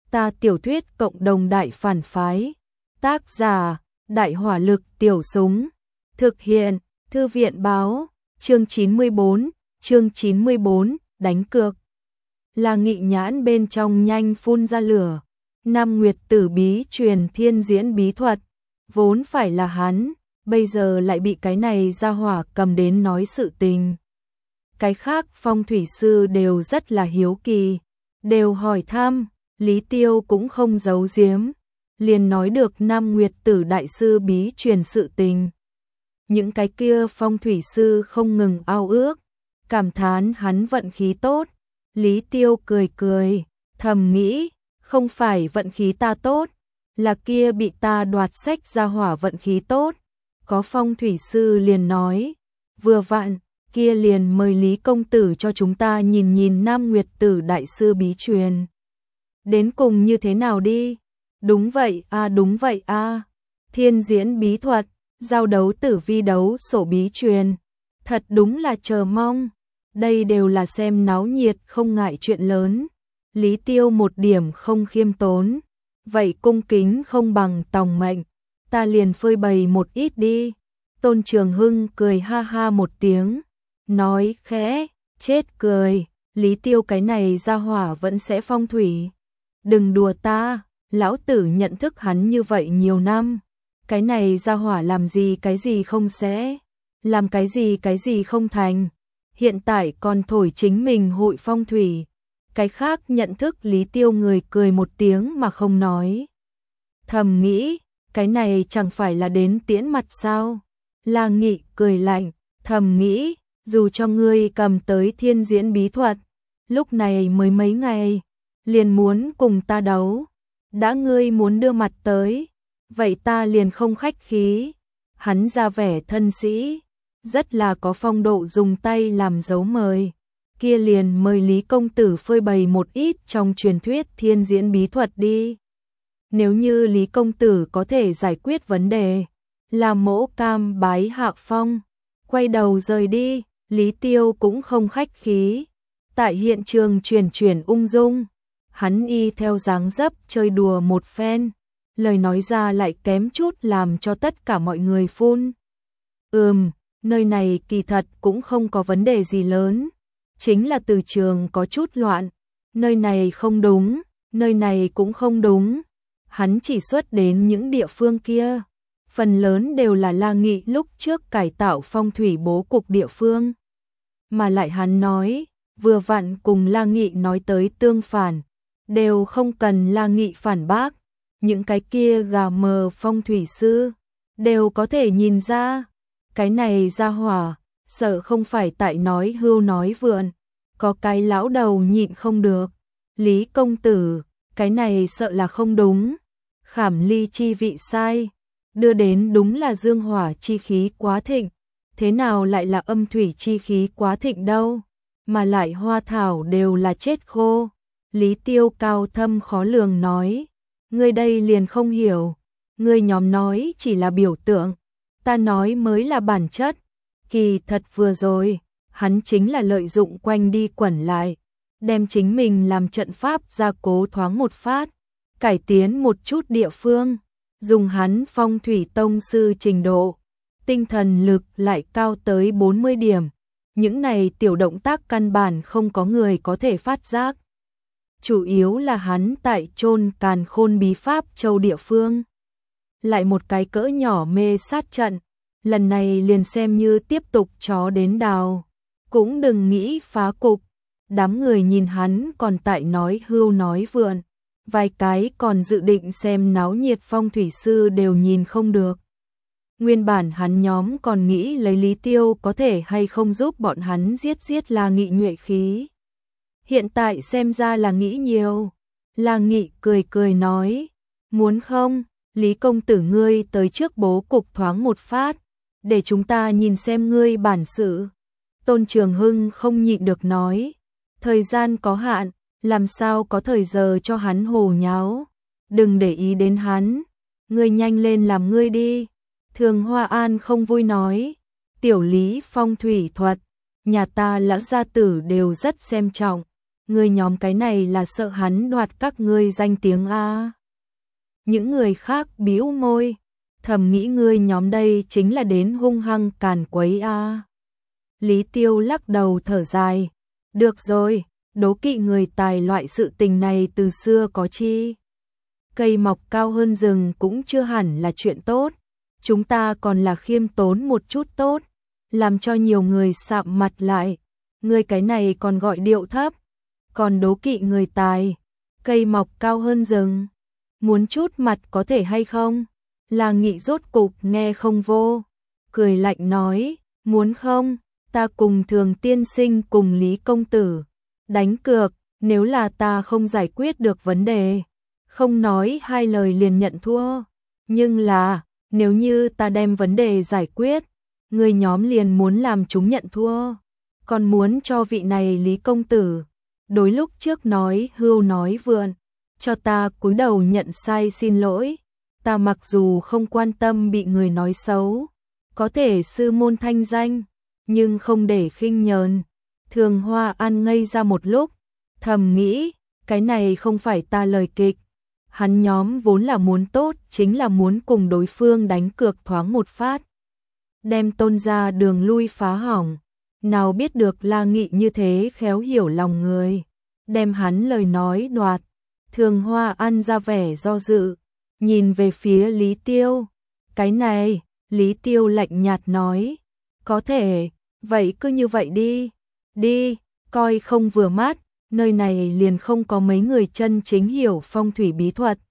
Ta tiểu thuyết cộng đồng đại phản phái. Tác giả, Đại hỏa lực tiểu súng. Thực hiện, Thư viện báo, chương 94, đánh cược. Là Nghị nhãn bên trong nhanh phun ra lửa. Nam Nguyệt tử bí truyền thiên diễn bí thuật. Vốn phải là hắn, bây giờ lại bị cái này ra hỏa cầm đến nói sự tình. Cái khác phong thủy sư đều rất là hiếu kỳ, đều hỏi thăm, Lý Tiêu cũng không giấu giếm, liền nói được Nam Nguyệt tử đại sư bí truyền sự tình. Những cái kia phong thủy sư không ngừng ao ước, cảm thán hắn vận khí tốt. Lý Tiêu cười cười, thầm nghĩ, không phải vận khí ta tốt, là kia bị ta đoạt sách ra hỏa vận khí tốt. Có phong thủy sư liền nói, vừa vặn, kia liền mời Lý công tử cho chúng ta nhìn nhìn Nam Nguyệt tử đại sư bí truyền. Đến cùng như thế nào đi? Đúng vậy a. Thiên diễn bí thuật, giao đấu tử vi đấu sổ bí truyền. Thật đúng là chờ mong. Đây đều là xem náo nhiệt không ngại chuyện lớn. Lý Tiêu một điểm không khiêm tốn. Vậy cung kính không bằng tòng mệnh. Ta liền phơi bày một ít đi. Tôn Trường Hưng cười ha ha một tiếng. Nói khẽ, chết cười. Lý Tiêu cái này ra hỏa vẫn sẽ phong thủy. Đừng đùa ta, lão tử nhận thức hắn như vậy nhiều năm. Cái này ra hỏa làm gì cái gì không sẽ. Làm cái gì không thành. Hiện tại còn thổi chính mình hội phong thủy. Cái khác nhận thức Lý Tiêu người cười một tiếng mà không nói. Thầm nghĩ, cái này chẳng phải là đến tiễn mặt sao? La Nghị cười lạnh, thầm nghĩ, dù cho ngươi cầm tới thiên diễn bí thuật, lúc này mới mấy ngày, liền muốn cùng ta đấu. Đã ngươi muốn đưa mặt tới, vậy ta liền không khách khí. Hắn ra vẻ thân sĩ, rất là có phong độ dùng tay làm dấu mời. Kia liền mời Lý công tử phơi bày một ít trong truyền thuyết thiên diễn bí thuật đi. Nếu như Lý công tử có thể giải quyết vấn đề, làm mỗ cam bái hạ phong. Quay đầu rời đi, Lý Tiêu cũng không khách khí. Tại hiện trường chuyển ung dung, hắn y theo dáng dấp chơi đùa một phen, lời nói ra lại kém chút làm cho tất cả mọi người phun. Nơi này kỳ thật cũng không có vấn đề gì lớn, chính là từ trường có chút loạn, nơi này không đúng, nơi này cũng không đúng. Hắn chỉ xuất đến những địa phương kia, phần lớn đều là La Nghị lúc trước cải tạo phong thủy bố cục địa phương. Mà lại hắn nói, vừa vặn cùng La Nghị nói tới tương phản, đều không cần La Nghị phản bác, những cái kia gà mờ phong thủy sư, đều có thể nhìn ra, cái này ra hỏa, sợ không phải tại nói hưu nói vượn, có cái lão đầu nhịn không được, Lý công tử, cái này sợ là không đúng, khảm ly chi vị sai, đưa đến đúng là dương hỏa chi khí quá thịnh, thế nào lại là âm thủy chi khí quá thịnh đâu, mà lại hoa thảo đều là chết khô. Lý Tiêu cao thâm khó lường nói, ngươi đây liền không hiểu, ngươi nhóm nói chỉ là biểu tượng, ta nói mới là bản chất. Kỳ thật vừa rồi, hắn chính là lợi dụng quanh đi quẩn lại, đem chính mình làm trận pháp gia cố thoáng một phát, cải tiến một chút địa phương, dùng hắn phong thủy tông sư trình độ, tinh thần lực lại cao tới 40 điểm. Những này tiểu động tác căn bản không có người có thể phát giác. Chủ yếu là hắn tại chôn Càn Khôn bí pháp châu địa phương. Lại một cái cỡ nhỏ mê sát trận, lần này liền xem như tiếp tục chó đến đào. Cũng đừng nghĩ phá cục, đám người nhìn hắn còn tại nói hưu nói vượn. Vài cái còn dự định xem náo nhiệt phong thủy sư đều nhìn không được. Nguyên bản hắn nhóm còn nghĩ lấy Lý Tiêu có thể hay không giúp bọn hắn giết La Nghị nhuệ khí. Hiện tại xem ra là nghĩ nhiều. La Nghị cười nói, muốn không, Lý công tử ngươi tới trước bố cục thoáng một phát, để chúng ta nhìn xem ngươi bản sự. Tôn Trường Hưng không nhịn được nói, thời gian có hạn, làm sao có thời giờ cho hắn hồ nháo. Đừng để ý đến hắn, ngươi nhanh lên làm ngươi đi. Thường Hoa An không vui nói, tiểu Lý phong thủy thuật, nhà ta lão gia tử đều rất xem trọng, Ngươi nhóm cái này là sợ hắn đoạt các ngươi danh tiếng a. Những người khác bĩu môi, thầm nghĩ ngươi nhóm đây chính là đến hung hăng càn quấy a. Lý Tiêu lắc đầu thở dài, được rồi, đố kỵ người tài loại sự tình này từ xưa có chi. Cây mọc cao hơn rừng cũng chưa hẳn là chuyện tốt, chúng ta còn là khiêm tốn một chút tốt, làm cho nhiều người sạm mặt lại, ngươi cái này còn gọi điệu thấp, còn đố kỵ người tài, cây mọc cao hơn rừng, muốn chút mặt có thể hay không? Là Nghị rốt cục nghe không vô, cười lạnh nói, muốn không, ta cùng Thường tiên sinh cùng Lý công tử đánh cược, nếu là ta không giải quyết được vấn đề, không nói hai lời liền nhận thua, nhưng là, nếu như ta đem vấn đề giải quyết, người nhóm liền muốn làm chúng nhận thua, còn muốn cho vị này Lý công tử, đối lúc trước nói hưu nói vượn, cho ta cúi đầu nhận sai xin lỗi, ta mặc dù không quan tâm bị người nói xấu, có thể sư môn thanh danh, nhưng không để khinh nhờn. Thường Hoa An ngây ra một lúc, thầm nghĩ, cái này không phải ta lời kịch, hắn nhóm vốn là muốn tốt, chính là muốn cùng đối phương đánh cược thoáng một phát, đem Tôn gia đường lui phá hỏng, nào biết được La Nghị như thế khéo hiểu lòng người, đem hắn lời nói đoạt. Thường Hoa An ra vẻ do dự, nhìn về phía Lý Tiêu, cái này, Lý Tiêu lạnh nhạt nói, có thể, vậy cứ như vậy đi, coi không vừa mắt, nơi này liền không có mấy người chân chính hiểu phong thủy bí thuật,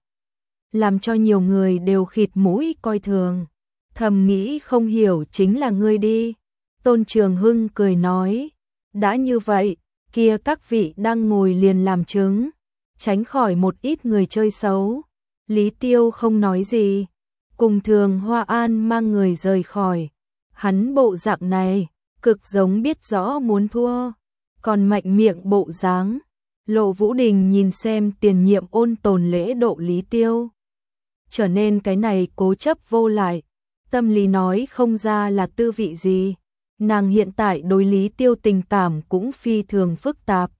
làm cho nhiều người đều khịt mũi coi thường, thầm nghĩ không hiểu chính là ngươi đi. Tôn Trường Hưng cười nói, đã như vậy, kia các vị đang ngồi liền làm chứng, tránh khỏi một ít người chơi xấu. Lý Tiêu không nói gì, cùng Thường Hoa An mang người rời khỏi, hắn bộ dạng này, cực giống biết rõ muốn thua, còn mạnh miệng bộ dáng. Lộ Vũ Đình nhìn xem tiền nhiệm ôn tồn lễ độ Lý Tiêu, trở nên cái này cố chấp vô lại, tâm lý nói không ra là tư vị gì. Nàng hiện tại đối Lý Tiêu tình cảm cũng phi thường phức tạp,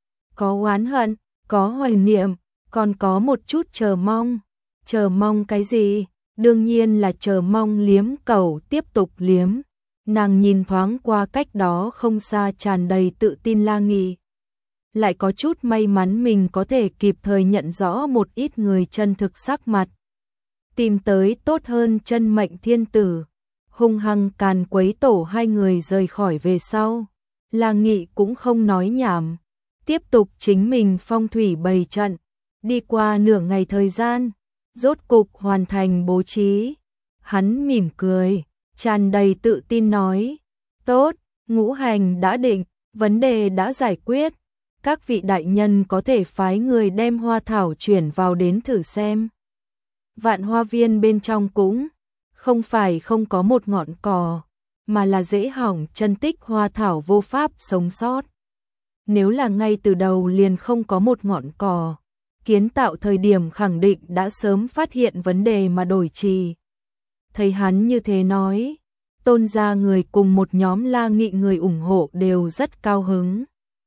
có oán hận, có hoài niệm, còn có một chút chờ mong. Chờ mong cái gì? Đương nhiên là chờ mong liếm cầu tiếp tục liếm. Nàng nhìn thoáng qua cách đó không xa tràn đầy tự tin La Nghị, lại có chút may mắn mình có thể kịp thời nhận rõ một ít người chân thực sắc mặt, tìm tới tốt hơn chân mệnh thiên tử. Hung hăng càn quấy tổ hai người rời khỏi về sau, La Nghị cũng không nói nhảm, tiếp tục chính mình phong thủy bày trận. Đi qua nửa ngày thời gian, rốt cục hoàn thành bố trí. Hắn mỉm cười, tràn đầy tự tin nói, tốt, ngũ hành đã định, vấn đề đã giải quyết, các vị đại nhân có thể phái người đem hoa thảo chuyển vào đến thử xem. Vạn Hoa Viên bên trong cũng không phải không có một ngọn cỏ, mà là dễ hỏng chân tích hoa thảo vô pháp sống sót. Nếu là ngay từ đầu liền không có một ngọn cỏ, kiến tạo thời điểm khẳng định đã sớm phát hiện vấn đề mà đổi trì. Thấy hắn như thế nói, Tôn gia người cùng một nhóm La Nghị người ủng hộ đều rất cao hứng.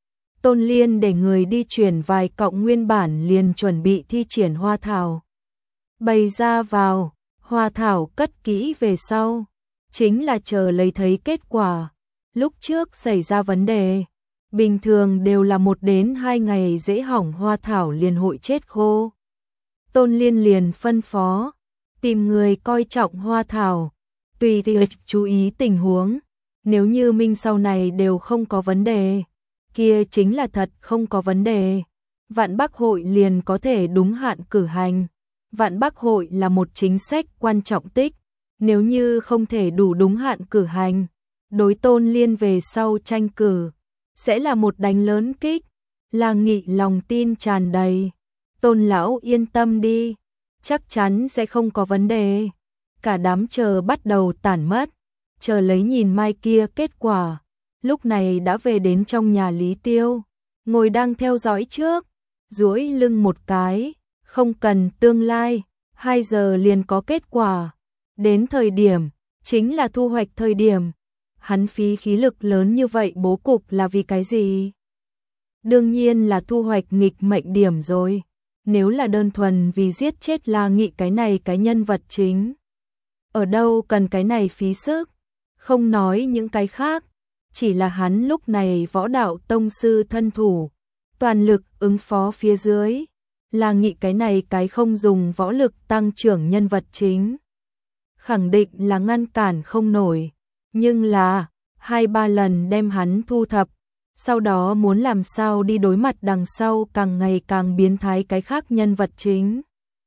Tôn Liên để người đi chuyển vài cọng nguyên bản liền chuẩn bị thi triển hoa thảo, bày ra vào. Hoa thảo cất kỹ về sau, chính là chờ lấy thấy kết quả. Lúc trước xảy ra vấn đề, bình thường đều là 1 đến 2 ngày dễ hỏng hoa thảo liền hội chết khô. Tôn Liên liền phân phó, tìm người coi trọng hoa thảo, tùy thì chú ý tình huống. Nếu như minh sau này đều không có vấn đề, kia chính là thật không có vấn đề. Vạn Bắc hội liền có thể đúng hạn cử hành. Vạn Bắc hội là một chính sách quan trọng tích, nếu như không thể đủ đúng hạn cử hành, đối Tôn Liên về sau tranh cử, sẽ là một đánh lớn kích. La Nghị lòng tin tràn đầy, Tôn lão yên tâm đi, chắc chắn sẽ không có vấn đề. Cả đám chờ bắt đầu tản mất, chờ lấy nhìn mai kia kết quả. Lúc này đã về đến trong nhà Lý Tiêu, ngồi đang theo dõi trước, duỗi lưng một cái. Không cần tương lai, 2 giờ liền có kết quả. Đến thời điểm, chính là thu hoạch thời điểm. Hắn phí khí lực lớn như vậy bố cục là vì cái gì? Đương nhiên là thu hoạch nghịch mệnh điểm rồi. Nếu là đơn thuần vì giết chết La Nghị cái này cái nhân vật chính, ở đâu cần cái này phí sức, không nói những cái khác, chỉ là hắn lúc này võ đạo tông sư thân thủ, toàn lực ứng phó phía dưới, La Nghị cái này cái không dùng võ lực tăng trưởng nhân vật chính, khẳng định là ngăn cản không nổi, nhưng là 2-3 lần đem hắn thu thập, sau đó muốn làm sao đi đối mặt đằng sau càng ngày càng biến thái cái khác nhân vật chính.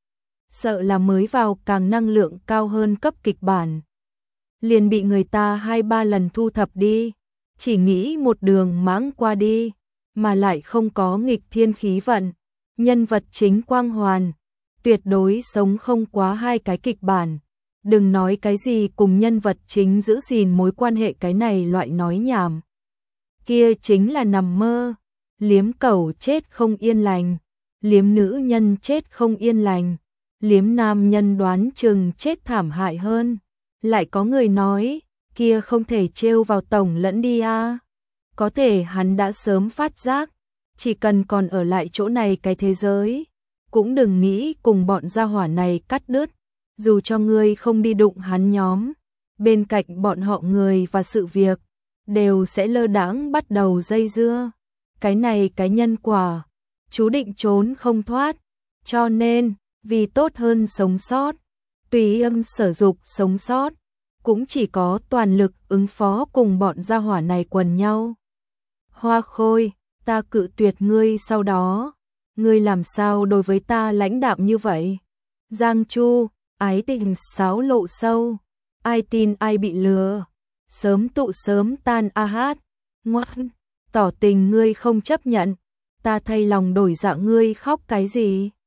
Sợ là mới vào càng năng lượng cao hơn cấp kịch bản, liền bị người ta 2-3 lần thu thập đi, chỉ nghĩ một đường mãng qua đi, mà lại không có nghịch thiên khí vận, nhân vật chính quang hoàn, tuyệt đối sống không quá 2 cái kịch bản. Đừng nói cái gì cùng nhân vật chính giữ gìn mối quan hệ cái này loại nói nhảm. Kia chính là nằm mơ, liếm cẩu chết không yên lành, liếm nữ nhân chết không yên lành, liếm nam nhân đoán chừng chết thảm hại hơn. Lại có người nói, kia không thể trêu vào tổng lẫn đi a. Có thể hắn đã sớm phát giác, chỉ cần còn ở lại chỗ này cái thế giới, cũng đừng nghĩ cùng bọn gia hỏa này cắt đứt. Dù cho ngươi không đi đụng hắn nhóm, bên cạnh bọn họ người và sự việc, đều sẽ lơ đãng bắt đầu dây dưa. Cái này cái nhân quả, chú định trốn không thoát, cho nên, vì tốt hơn sống sót, tùy âm sở dục sống sót, cũng chỉ có toàn lực ứng phó cùng bọn gia hỏa này quần nhau. Hoa Khôi, ta cự tuyệt ngươi sau đó, ngươi làm sao đối với ta lãnh đạm như vậy? Giang Chu, ái tình xáo lộ sâu, ai tin ai bị lừa, sớm tụ sớm tan a hát, ngoan, tỏ tình ngươi không chấp nhận, ta thay lòng đổi dạ ngươi khóc cái gì?